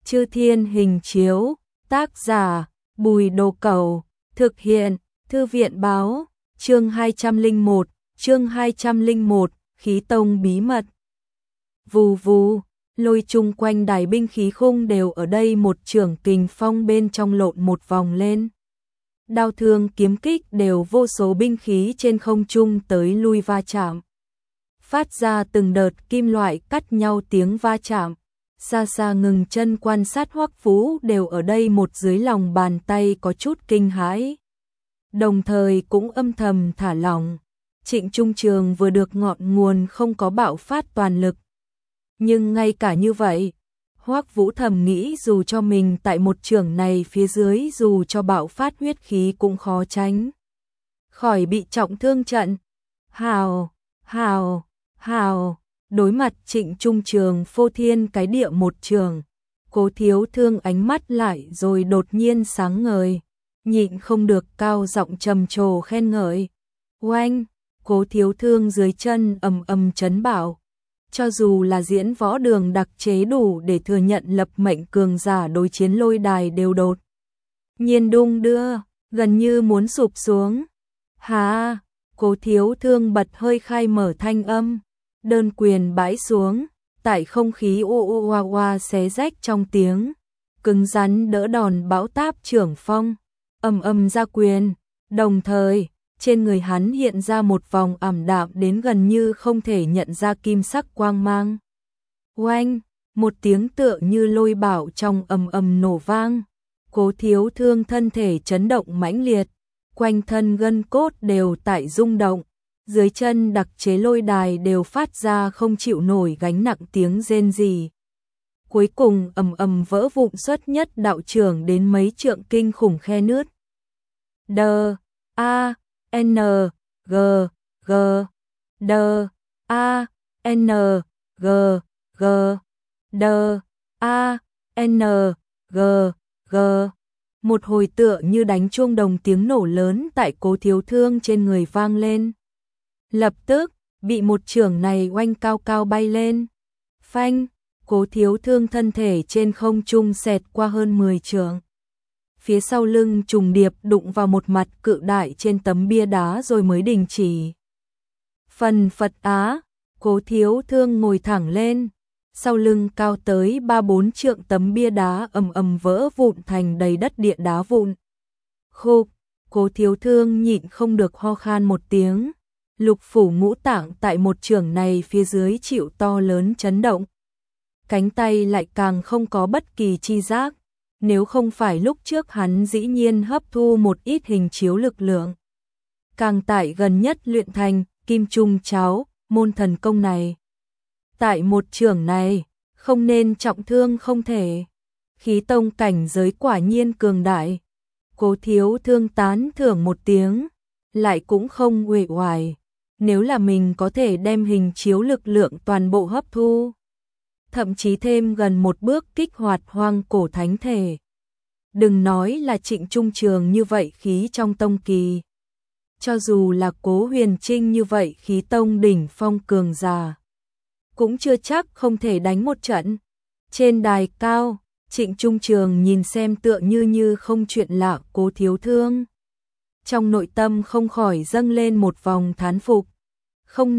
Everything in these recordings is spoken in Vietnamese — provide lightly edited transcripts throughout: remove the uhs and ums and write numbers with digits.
Chư Thiên Hình Chiếu, tác giả, Bùi Đồ Cẩu, thực hiện, Thư viện báo, chương 201, Khí Tông bí mật. Vù vù, lôi chung quanh đài binh khí khung đều ở đây một chưởng kình phong bên trong lộn một vòng lên. Đao thương kiếm kích đều vô số binh khí trên không trung tới lui va chạm. Phát ra từng đợt kim loại cắt nhau tiếng va chạm. Xa xa ngừng chân quan sát Hoắc Vũ đều ở đây một dưới lòng bàn tay có chút kinh hãi. Đồng thời cũng âm thầm thả lỏng. Trịnh Trung Trường vừa được ngọn nguồn không có bạo phát toàn lực. Nhưng ngay cả như vậy, Hoắc Vũ thầm nghĩ dù cho mình tại một chưởng này phía dưới dù cho bạo phát huyết khí cũng khó tránh khỏi bị trọng thương trận. Hào, hào, hào, đối mặt Trịnh Trung Trường phô thiên cái địa một trường, Cố Thiếu Thương ánh mắt lại rồi đột nhiên sáng ngời, nhịn không được cao giọng trầm trồ khen ngợi. Oanh, Cố Thiếu Thương dưới chân ầm ầm chấn bảo. Cho dù là diễn võ đường đặc chế đủ để thừa nhận lập mệnh cường giả đối chiến lôi đài đều đột nhiên đung đưa, gần như muốn sụp xuống. Hà, Cố Thiếu Thương bật hơi khai mở thanh âm, đơn quyền bãi xuống, tại không khí ô ô oa oa xé rách trong tiếng, cứng rắn đỡ đòn bão táp trưởng phong, ầm ầm ra quyền, đồng thời trên người hắn hiện ra một vòng ảm đạm đến gần như không thể nhận ra kim sắc quang mang. Oanh, một tiếng tựa như lôi bạo trong ầm ầm nổ vang. Cố Thiếu Thương thân thể chấn động mãnh liệt, quanh thân gân cốt đều tại rung động, dưới chân đặc chế lôi đài đều phát ra không chịu nổi gánh nặng tiếng rên rỉ. Cuối cùng ầm ầm vỡ vụn xuất nhất đạo trưởng đến mấy trượng kinh khủng khe nứt. D A N G G D A N G G D A N G G. Một hồi tựa như đánh chuông đồng tiếng nổ lớn tại Cố Thiếu Thương trên người vang lên. Lập tức bị một chưởng này oanh cao cao bay lên. Phanh, Cố Thiếu Thương thân thể trên không trung xẹt qua hơn 10 trượng. Phía sau lưng trùng điệp đụng vào một mặt cự đại trên tấm bia đá rồi mới đình chỉ. Phần Phật Á, Cố Thiếu Thương ngồi thẳng lên, sau lưng cao tới 3-4 trượng tấm bia đá ầm ầm vỡ vụn thành đầy đất địa đá vụn. Khục, Cố Thiếu Thương nhịn không được ho khan một tiếng, lục phủ ngũ tạng tại một chưởng này phía dưới chịu to lớn chấn động. Cánh tay lại càng không có bất kỳ chi giác. Nếu không phải lúc trước hắn dĩ nhiên hấp thu một ít hình chiếu lực lượng. Càng tại gần nhất luyện thành Kim Trung Cháo, môn thần công này. Tại một chưởng này, không nên trọng thương không thể. Khí tông cảnh giới quả nhiên cường đại. Cố Thiếu Thương tán thưởng một tiếng, lại cũng không uể oải. Nếu là mình có thể đem hình chiếu lực lượng toàn bộ hấp thu, thậm chí thêm gần một bước kích hoạt hoang cổ thánh thể. Đừng nói là Trịnh Trung Trường như vậy khí trong tông kỳ. Cho dù là Cố Huyền Trinh như vậy khí tông đỉnh phong cường giả, cũng chưa chắc không thể đánh một trận. Trên đài cao, Trịnh Trung Trường nhìn xem tựa như không chuyện lạ Cố Thiếu Thương. Trong nội tâm không khỏi dâng lên một vòng thán phục. Không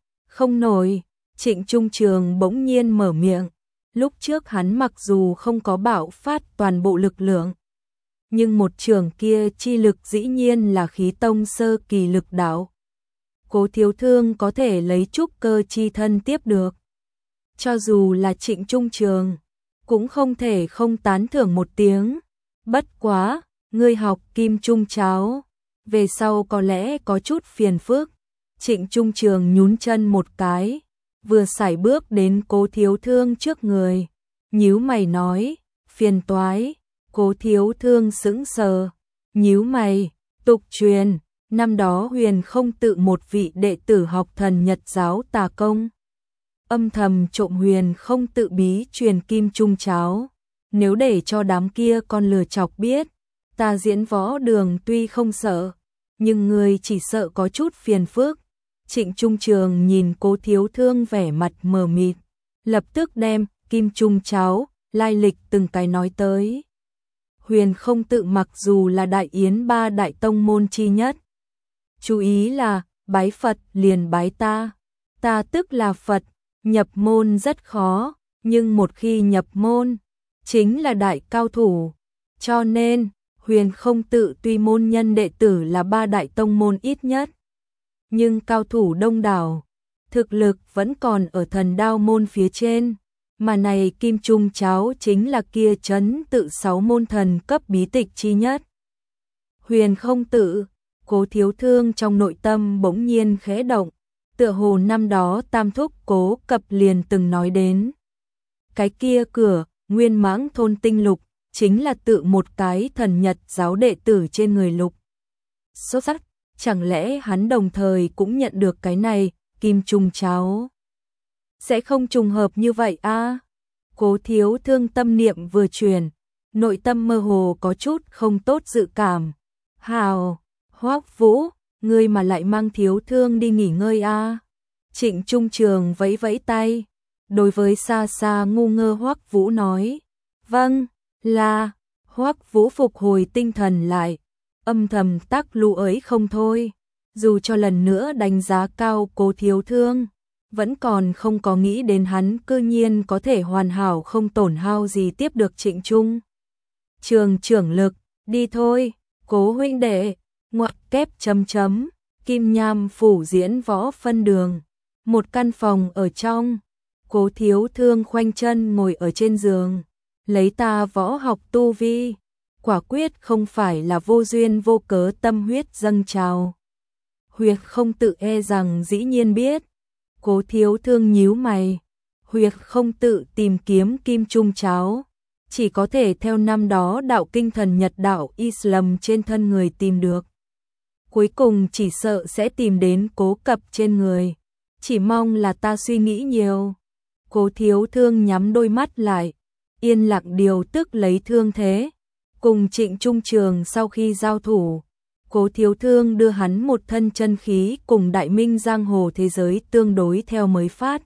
nổi, Trịnh Trung Trường bỗng nhiên mở miệng. Lúc trước hắn mặc dù không có bạo phát toàn bộ lực lượng, nhưng một chưởng kia chi lực dĩ nhiên là khí tông sơ kỳ lực đạo. Cố Thiếu Thương có thể lấy trúc cơ chi thân tiếp được. Cho dù là Trịnh Trung Trường, cũng không thể không tán thưởng một tiếng. Bất quá, ngươi học Kim Trung Cháo, về sau có lẽ có chút phiền phức. Trịnh Trung Trường nhún chân một cái, vừa sải bước đến Cố Thiếu Thương trước người, nhíu mày nói, phiền toái. Cố Thiếu Thương sững sờ, nhíu mày, tục truyền, năm đó Huyền Không Tự một vị đệ tử học thần Nhật giáo tà công, âm thầm trộm Huyền Không Tự bí truyền Kim Trung Cháo. Nếu để cho đám kia con lừa chọc biết, ta diễn võ đường tuy không sợ, nhưng người chỉ sợ có chút phiền phức. Trịnh Trung Trường nhìn Cố Thiếu Thương vẻ mặt mờ mịt, lập tức đem Kim Trung Cháo lai lịch từng cái nói tới. Huyền Không Tự mặc dù là đại yến ba đại tông môn chi nhất, chú ý là bái Phật liền bái ta, ta tức là Phật, nhập môn rất khó, nhưng một khi nhập môn, chính là đại cao thủ, cho nên Huyền Không Tự tuy môn nhân đệ tử là ba đại tông môn ít nhất, nhưng cao thủ đông đảo, thực lực vẫn còn ở Thần Đao môn phía trên, mà này Kim Trung Cháo chính là kia trấn tự 6 môn thần cấp bí tịch chi nhất. Huyền Không Tự, Cố Thiếu Thương trong nội tâm bỗng nhiên khẽ động, tựa hồ năm đó Tam thúc Cố Cập liền từng nói đến. Cái kia cửa, Nguyên Mãng thôn tinh lục, chính là tự một cái thần Nhật giáo đệ tử trên người lục. Xuất sắc, chẳng lẽ hắn đồng thời cũng nhận được cái này, Kim Trung Cháo? Sẽ không trùng hợp như vậy a? Cố Thiếu Thương tâm niệm vừa chuyển, nội tâm mơ hồ có chút không tốt dự cảm. Hào, Hoắc Vũ, ngươi mà lại mang Thiếu Thương đi nghỉ ngơi a? Trịnh Trung Trường vẫy vẫy tay, đối với xa xa ngu ngơ Hoắc Vũ nói. Vâng, là. Hoắc Vũ phục hồi tinh thần lại, âm thầm tắc lù ấy không thôi. Dù cho lần nữa đánh giá cao Cố Thiếu Thương, vẫn còn không có nghĩ đến hắn cư nhiên có thể hoàn hảo không tổn hao gì tiếp được Trịnh Trung Trường trưởng lực. Đi thôi, Cố huynh đệ. Ngoặc kép chấm chấm, Kim Nham phủ diễn võ phân đường. Một căn phòng ở trong, Cố Thiếu Thương khoanh chân ngồi ở trên giường, lấy ta võ học tu vi, quả quyết không phải là vô duyên vô cớ tâm huyết dâng trào. Huyền Không Tự e rằng dĩ nhiên biết. Cố Thiếu Thương nhíu mày, Huyền Không Tự tìm kiếm Kim Trung Cháo, chỉ có thể theo năm đó đạo kinh thần Nhật đạo Islam trên thân người tìm được. Cuối cùng chỉ sợ sẽ tìm đến Cố Cập trên người, chỉ mong là ta suy nghĩ nhiều. Cố Thiếu Thương nhắm đôi mắt lại, yên lặng điều tức lấy thương thế. Cùng Trịnh Trung Trường sau khi giao thủ, Cố Thiếu Thương đưa hắn một thân chân khí cùng Đại Minh giang hồ thế giới tương đối theo mới phát.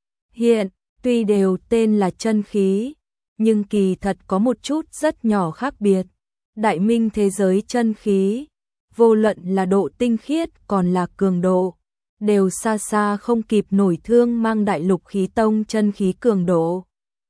Hiện, tuy đều tên là chân khí, nhưng kỳ thật có một chút rất nhỏ khác biệt. Đại Minh thế giới chân khí, vô luận là độ tinh khiết còn là cường độ, đều xa xa không kịp nổi Thương Mang Đại Lục Khí Tông chân khí cường độ.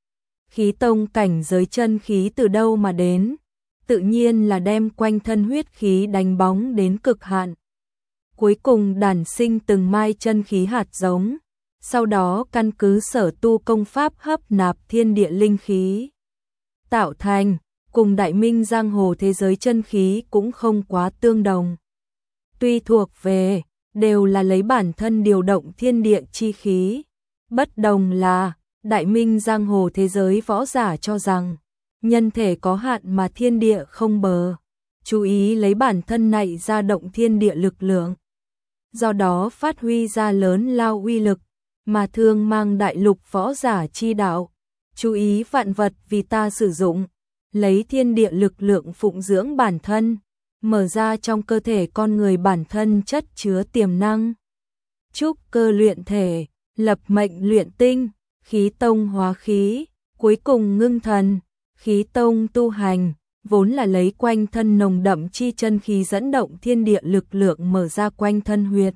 Khí Tông cảnh giới chân khí từ đâu mà đến? Tự nhiên là đem quanh thân huyết khí đánh bóng đến cực hạn. Cuối cùng đản sinh từng mai chân khí hạt giống, sau đó căn cứ sở tu công pháp hấp nạp thiên địa linh khí, tạo thành, cùng Đại Minh giang hồ thế giới chân khí cũng không quá tương đồng. Tuy thuộc về, đều là lấy bản thân điều động thiên địa chi khí, bất đồng là, Đại Minh giang hồ thế giới võ giả cho rằng, nhân thể có hạn mà thiên địa không bờ, chú ý lấy bản thân này ra động thiên địa lực lượng. Do đó phát huy ra lớn lao uy lực, mà Thương Mang Đại Lục võ giả chi đạo, chú ý vạn vật vì ta sử dụng, lấy thiên địa lực lượng phụng dưỡng bản thân, mở ra trong cơ thể con người bản thân chất chứa tiềm năng. Trúc cơ luyện thể, lập mệnh luyện tinh, khí tông hóa khí, cuối cùng ngưng thần. Khí tông tu hành, vốn là lấy quanh thân nồng đậm chi chân khí dẫn động thiên địa lực lượng mở ra quanh thân huyệt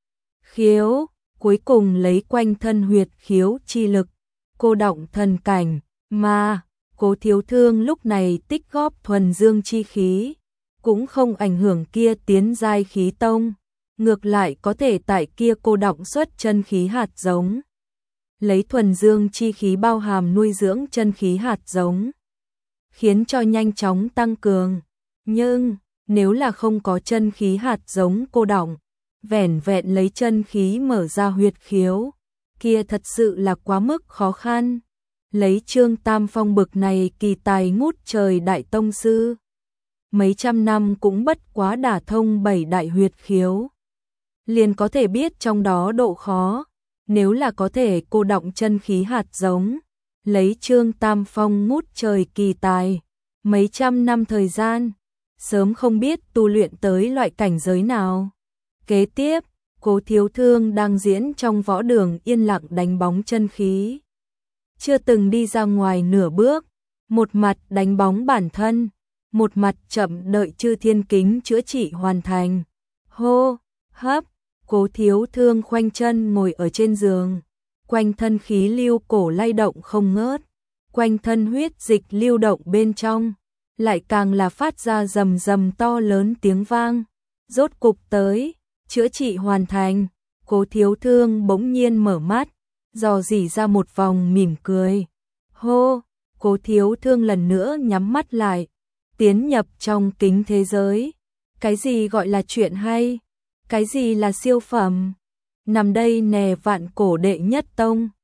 khiếu, cuối cùng lấy quanh thân huyệt khiếu chi lực, cô động thần cảnh, mà Cố Thiếu Thương lúc này tích góp thuần dương chi khí, cũng không ảnh hưởng kia tiến giai khí tông, ngược lại có thể tại kia cô động xuất chân khí hạt giống. Lấy thuần dương chi khí bao hàm nuôi dưỡng chân khí hạt giống, khiến cho nhanh chóng tăng cường. Nhưng, nếu là không có chân khí hạt giống cô đọng, vẻn vẹn lấy chân khí mở ra huyệt khiếu, kia thật sự là quá mức khó khăn. Lấy Trương Tam Phong bực này kỳ tài ngút trời đại tông sư, mấy trăm năm cũng bất quá đả thông 7 đại huyệt khiếu, liền có thể biết trong đó độ khó. Nếu là có thể cô đọng chân khí hạt giống, lấy Trương Tam Phong ngút trời kỳ tài, mấy trăm năm thời gian, sớm không biết tu luyện tới loại cảnh giới nào. Kế tiếp, Cố Thiếu Thương đang diễn trong võ đường yên lặng đánh bóng chân khí. chưa từng đi ra ngoài nửa bước, một mặt đánh bóng bản thân, một mặt chậm đợi Chư Thiên Kính chữa trị hoàn thành. Hô, hấp, Cố Thiếu Thương khoanh chân ngồi ở trên giường, quanh thân khí lưu cổ lay động không ngớt, quanh thân huyết dịch lưu động bên trong, lại càng là phát ra rầm rầm to lớn tiếng vang. Rốt cục tới, chữa trị hoàn thành, Cố Thiếu Thương bỗng nhiên mở mắt, dò dỉ ra một vòng mỉm cười. Hô, Cố Thiếu Thương lần nữa nhắm mắt lại, tiến nhập trong kính thế giới. Cái gì gọi là chuyện hay? Cái gì là siêu phẩm? Nằm đây nè Vạn Cổ đệ nhất tông.